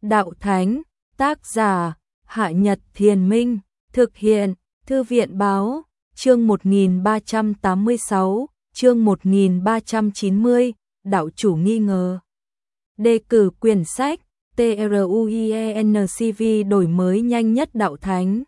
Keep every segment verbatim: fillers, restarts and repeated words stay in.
Đạo Thánh, tác giả, Hạ Nhật Thiền Minh, thực hiện, Thư viện Báo, chương một nghìn ba trăm tám mươi sáu, chương một nghìn ba trăm chín mươi, đạo chủ nghi ngờ. Đề cử quyển sách, TRUIENCV đổi mới nhanh nhất Đạo Thánh.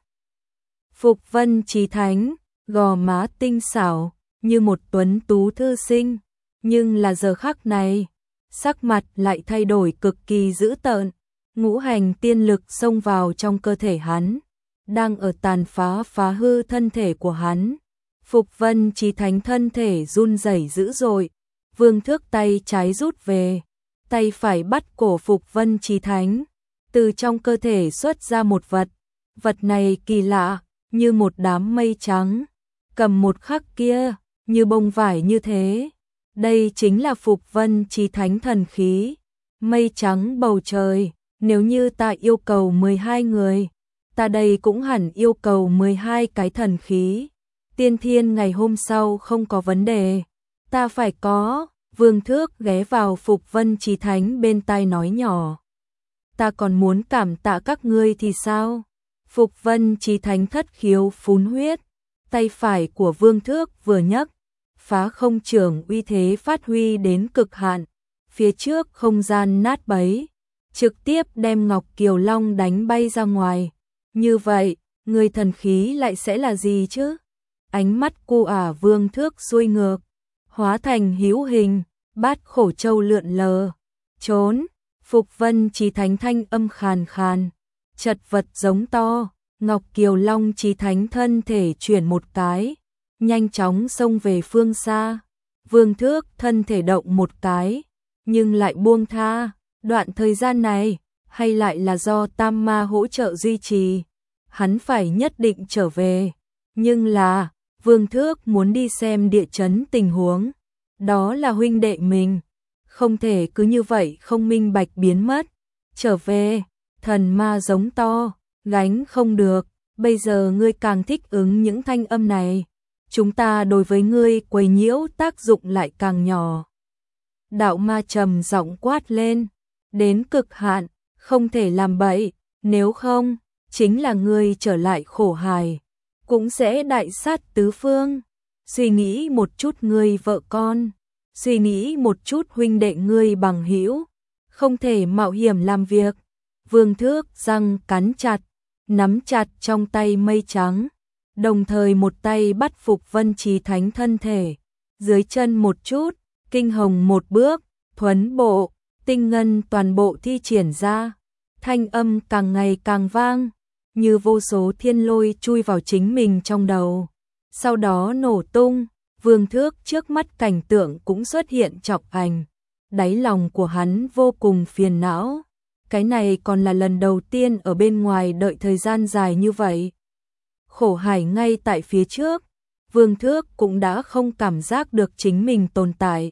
Phục Vân Chí Thánh, gò má tinh xảo, như một tuấn tú thư sinh, nhưng là giờ khắc này, sắc mặt lại thay đổi cực kỳ dữ tợn, ngũ hành tiên lực xông vào trong cơ thể hắn, đang ở tàn phá phá hư thân thể của hắn. Phục Vân Chí Thánh thân thể run rẩy dữ dội, Vương Thước tay trái rút về, tay phải bắt cổ Phục Vân Chí Thánh, từ trong cơ thể xuất ra một vật, vật này kỳ lạ, như một đám mây trắng, cầm một khắc kia, như bông vải như thế. Đây chính là Phục Vân Chí Thánh thần khí, mây trắng bầu trời, nếu như ta yêu cầu mười hai người, ta đây cũng hẳn yêu cầu mười hai cái thần khí. Tiên Thiên ngày hôm sau không có vấn đề, ta phải có. Vương Thước ghé vào Phục Vân Chí Thánh bên tai nói nhỏ. Ta còn muốn cảm tạ các ngươi thì sao? Phục Vân Chí Thánh thất khiếu phun huyết, tay phải của Vương Thước vừa nhấc, phá không trưởng uy thế phát huy đến cực hạn, phía trước không gian nát bấy, trực tiếp đem Ngọc Kiều Long đánh bay ra ngoài. Như vậy, người thần khí lại sẽ là gì chứ? Ánh mắt cô ả Vương Thước xuôi ngược, hóa thành hữu hình, bát khổ châu lượn lờ. Trốn, Phục Vân Chí Thánh thanh âm khàn khàn, chật vật giống to. Ngọc Kiều Long Chí Thánh thân thể chuyển một cái, nhanh chóng xông về phương xa. Vương Thước thân thể động một cái, nhưng lại buông tha. Đoạn thời gian này, hay lại là do Tam Ma hỗ trợ duy trì, hắn phải nhất định trở về. Nhưng là, Vương Thước muốn đi xem địa chấn tình huống, đó là huynh đệ mình, không thể cứ như vậy không minh bạch biến mất. Trở về, thần ma giống to, gánh không được, bây giờ ngươi càng thích ứng những thanh âm này, chúng ta đối với ngươi quấy nhiễu tác dụng lại càng nhỏ. Đạo ma trầm giọng quát lên, đến cực hạn, không thể làm bậy, nếu không, chính là ngươi trở lại khổ hài, cũng sẽ đại sát tứ phương. Suy nghĩ một chút ngươi vợ con, suy nghĩ một chút huynh đệ ngươi bằng hữu, không thể mạo hiểm làm việc. Vương Thước răng cắn chặt, nắm chặt trong tay mây trắng, đồng thời một tay bắt Phục Vân Chí Thánh thân thể, dưới chân một chút, kinh hồng một bước, thuấn bộ, tinh ngân toàn bộ thi triển ra, thanh âm càng ngày càng vang, như vô số thiên lôi chui vào chính mình trong đầu, sau đó nổ tung. Vương Thước trước mắt cảnh tượng cũng xuất hiện trọng ảnh, đáy lòng của hắn vô cùng phiền não. Cái này còn là lần đầu tiên ở bên ngoài đợi thời gian dài như vậy. Khổ hải ngay tại phía trước, Vương Thước cũng đã không cảm giác được chính mình tồn tại.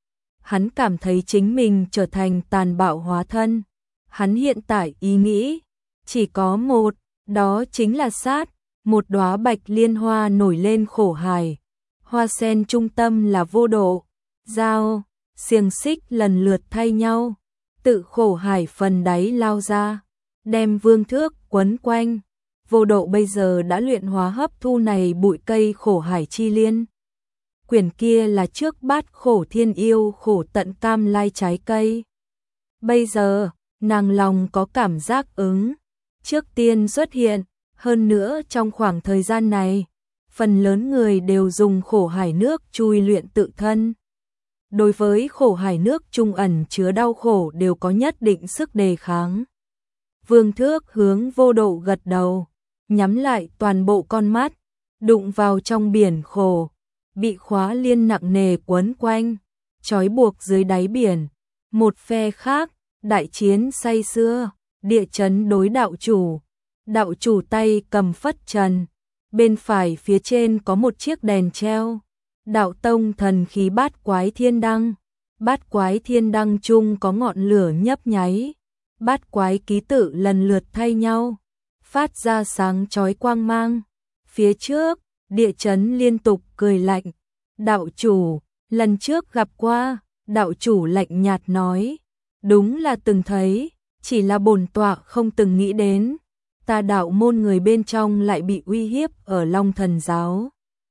Hắn cảm thấy chính mình trở thành tàn bạo hóa thân. Hắn hiện tại ý nghĩ chỉ có một, đó chính là sát. Một đóa bạch liên hoa nổi lên khổ hải, hoa sen trung tâm là vô độ, dao, xiềng xích lần lượt thay nhau, tự khổ hải phần đáy lao ra, đem Vương Thước quấn quanh. Vô độ bây giờ đã luyện hóa hấp thu này bụi cây khổ hải chi liên. Quyển kia là trước bát khổ thiên yêu khổ tận cam lai trái cây. Bây giờ, nàng lòng có cảm giác ứng, trước tiên xuất hiện, hơn nữa trong khoảng thời gian này, phần lớn người đều dùng khổ hải nước chui luyện tự thân. Đối với khổ hải nước trung ẩn chứa đau khổ đều có nhất định sức đề kháng. Vương Thước hướng vô độ gật đầu, nhắm lại toàn bộ con mắt, đụng vào trong biển khổ, bị khóa liên nặng nề quấn quanh, trói buộc dưới đáy biển. Một phe khác, đại chiến say sưa, địa chấn đối đạo chủ. Đạo chủ tay cầm phất trần, bên phải phía trên có một chiếc đèn treo. Đạo tông thần khí bát quái thiên đăng, bát quái thiên đăng chung có ngọn lửa nhấp nháy, bát quái ký tự lần lượt thay nhau, phát ra sáng chói quang mang. Phía trước, địa chấn liên tục cười lạnh. Đạo chủ, lần trước gặp qua, đạo chủ lạnh nhạt nói, đúng là từng thấy, Chỉ là bổn tọa không từng nghĩ đến, ta đạo môn người bên trong lại bị uy hiếp ở Long Thần giáo.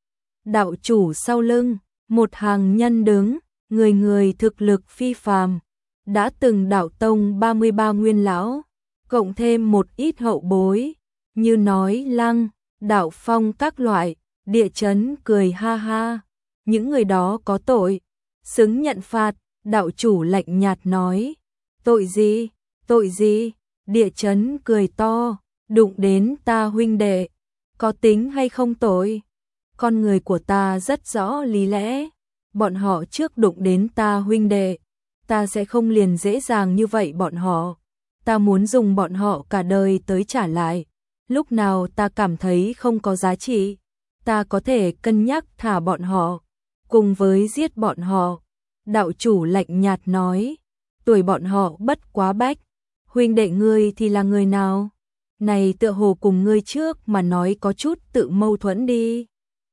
Đạo chủ sau lưng, một hàng nhân đứng, người người thực lực phi phàm, đã từng đạo tông ba mươi ba nguyên lão, cộng thêm một ít hậu bối, như nói Lăng, Đạo Phong các loại, Địa Chấn cười ha ha, những người đó có tội, xứng nhận phạt. Đạo chủ lạnh nhạt nói, tội gì, tội gì, Địa Chấn cười to, đụng đến ta huynh đệ, có tính hay không tội? Con người của ta rất rõ lý lẽ, bọn họ trước đụng đến ta huynh đệ, ta sẽ không liền dễ dàng như vậy bọn họ, ta muốn dùng bọn họ cả đời tới trả lại, lúc nào ta cảm thấy không có giá trị, ta có thể cân nhắc thả bọn họ, cùng với giết bọn họ. Đạo chủ lạnh nhạt nói, tuổi bọn họ bất quá bách, huynh đệ ngươi thì là người nào? Này tựa hồ cùng ngươi trước mà nói có chút tự mâu thuẫn đi.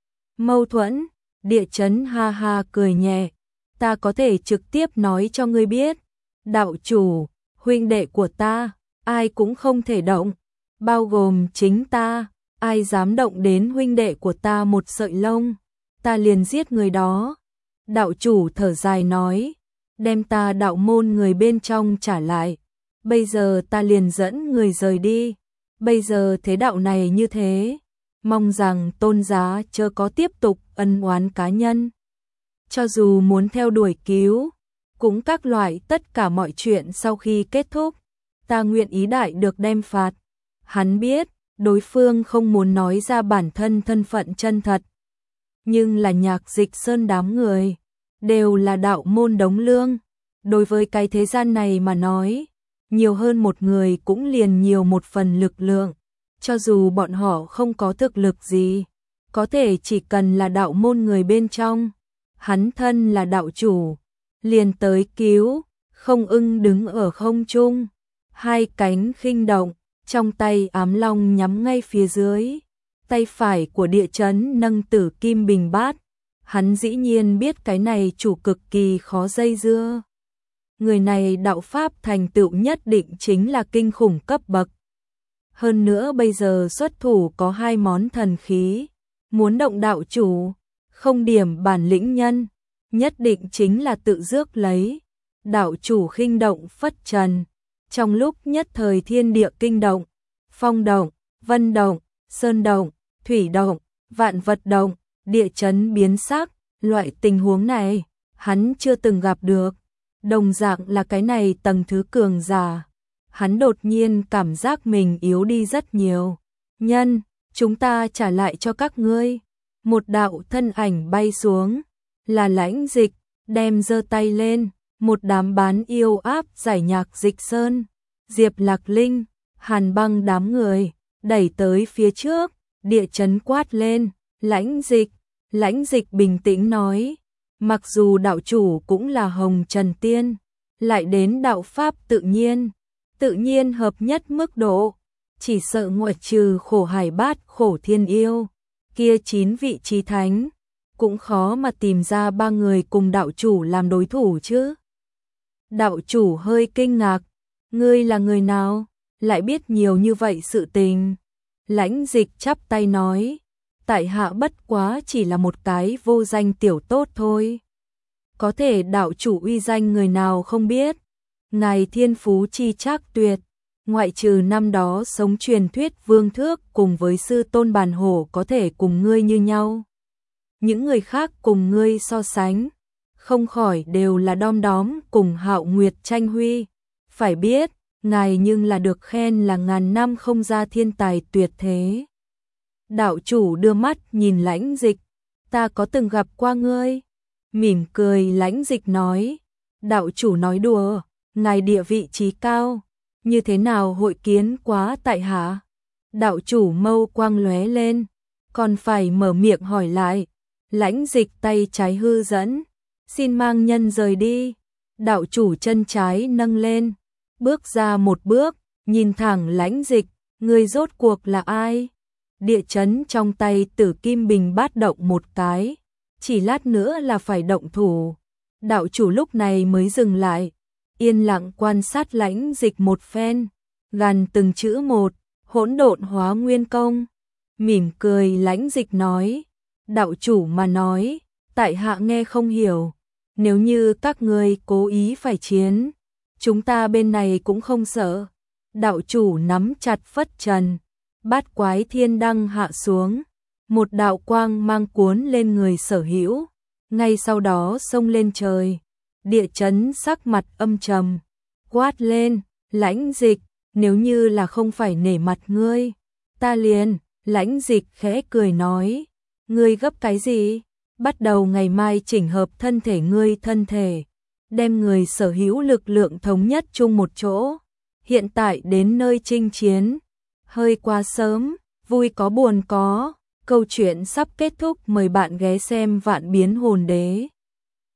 Mâu thuẫn, Địa Chấn ha ha cười nhẹ, ta có thể trực tiếp nói cho ngươi biết. Đạo chủ, huynh đệ của ta, ai cũng không thể động, bao gồm chính ta, ai dám động đến huynh đệ của ta một sợi lông, ta liền giết người đó. Đạo chủ thở dài nói, đem ta đạo môn người bên trong trả lại, bây giờ ta liền dẫn người rời đi, bây giờ thế đạo này như thế, mong rằng tôn giá chớ có tiếp tục ân oán cá nhân. Cho dù muốn theo đuổi cứu, cũng các loại tất cả mọi chuyện sau khi kết thúc, ta nguyện ý đại được đem phạt. Hắn biết, đối phương không muốn nói ra bản thân thân phận chân thật, nhưng là Nhạc Dịch Sơn đám người, đều là đạo môn đống lương, đối với cái thế gian này mà nói, nhiều hơn một người cũng liền nhiều một phần lực lượng, cho dù bọn họ không có thực lực gì, có thể chỉ cần là đạo môn người bên trong, hắn thân là đạo chủ, liền tới cứu, không ưng đứng ở không trung, hai cánh khinh động, trong tay ám long nhắm ngay phía dưới, tay phải của Địa Chấn nâng tử kim bình bát, hắn dĩ nhiên biết cái này chủ cực kỳ khó dây dưa. Người này đạo pháp thành tựu nhất định chính là kinh khủng cấp bậc. Hơn nữa bây giờ xuất thủ có hai món thần khí, muốn động đạo chủ, không điểm bản lĩnh nhân, nhất định chính là tự rước lấy. Đạo chủ khinh động phất trần, trong lúc nhất thời thiên địa kinh động, phong động, vân động, sơn động, thủy động, vạn vật động, Địa Chấn biến sắc, loại tình huống này, hắn chưa từng gặp được, đồng dạng là cái này tầng thứ cường giả. Hắn đột nhiên cảm giác mình yếu đi rất nhiều. Nhân, chúng ta trả lại cho các ngươi. Một đạo thân ảnh bay xuống, là Lãnh Dịch, đem giơ tay lên, một đám bán yêu áp giải Nhạc Dịch Sơn, Diệp Lạc Linh, Hàn Băng đám người, đẩy tới phía trước, Địa Chấn quát lên, Lãnh Dịch. Lãnh Dịch bình tĩnh nói, mặc dù đạo chủ cũng là Hồng Trần Tiên, lại đến đạo pháp tự nhiên, tự nhiên hợp nhất mức độ, chỉ sợ ngoại trừ Khổ Hải Bát Khổ Thiên Yêu, kia chín vị chí thánh, cũng khó mà tìm ra ba người cùng đạo chủ làm đối thủ chứ. Đạo chủ hơi kinh ngạc, ngươi là người nào, lại biết nhiều như vậy sự tình. Lãnh Dịch chắp tay nói, tại hạ bất quá chỉ là một cái vô danh tiểu tốt thôi. Có thể đạo chủ uy danh người nào không biết, ngài thiên phú chi trác tuyệt, ngoại trừ năm đó sống truyền thuyết Vương Thước cùng với sư tôn Bàn Hổ có thể cùng ngươi như nhau. Những người khác cùng ngươi so sánh, không khỏi đều là đom đóm cùng Hạo Nguyệt tranh huy. Phải biết, ngài nhưng là được khen là ngàn năm không ra thiên tài tuyệt thế. Đạo chủ đưa mắt nhìn Lãnh Dịch, ta có từng gặp qua ngươi. Mỉm cười Lãnh Dịch nói, đạo chủ nói đùa, ngài địa vị trí cao, như thế nào hội kiến quá tại hạ. Đạo chủ mâu quang lóe lên, còn phải mở miệng hỏi lại. Lãnh Dịch tay trái hư dẫn, xin mang nhân rời đi. Đạo chủ chân trái nâng lên, bước ra một bước, nhìn thẳng Lãnh Dịch, ngươi rốt cuộc là ai? Địa Chấn trong tay tử kim bình bát động một cái, chỉ lát nữa là phải động thủ. Đạo chủ lúc này mới dừng lại, yên lặng quan sát Lãnh Dịch một phen, gằn từng chữ một, hỗn độn hóa nguyên công. Mỉm cười Lãnh Dịch nói, đạo chủ mà nói, tại hạ nghe không hiểu, nếu như các ngươi cố ý phải chiến, chúng ta bên này cũng không sợ. Đạo chủ nắm chặt phất trần, bát quái thiên đăng hạ xuống, một đạo quang mang cuốn lên người Sở Hữu, ngay sau đó xông lên trời. Địa chấn sắc mặt âm trầm, quát lên, Lãnh Dịch, nếu như là không phải nể mặt ngươi, ta liền. Lãnh Dịch khẽ cười nói, ngươi gấp cái gì? Bắt đầu ngày mai chỉnh hợp thân thể ngươi thân thể, đem người Sở Hữu lực lượng thống nhất chung một chỗ. Hiện tại đến nơi chinh chiến, hơi quá sớm, vui có buồn có, câu chuyện sắp kết thúc, mời bạn ghé xem Vạn Biến Hồn Đế.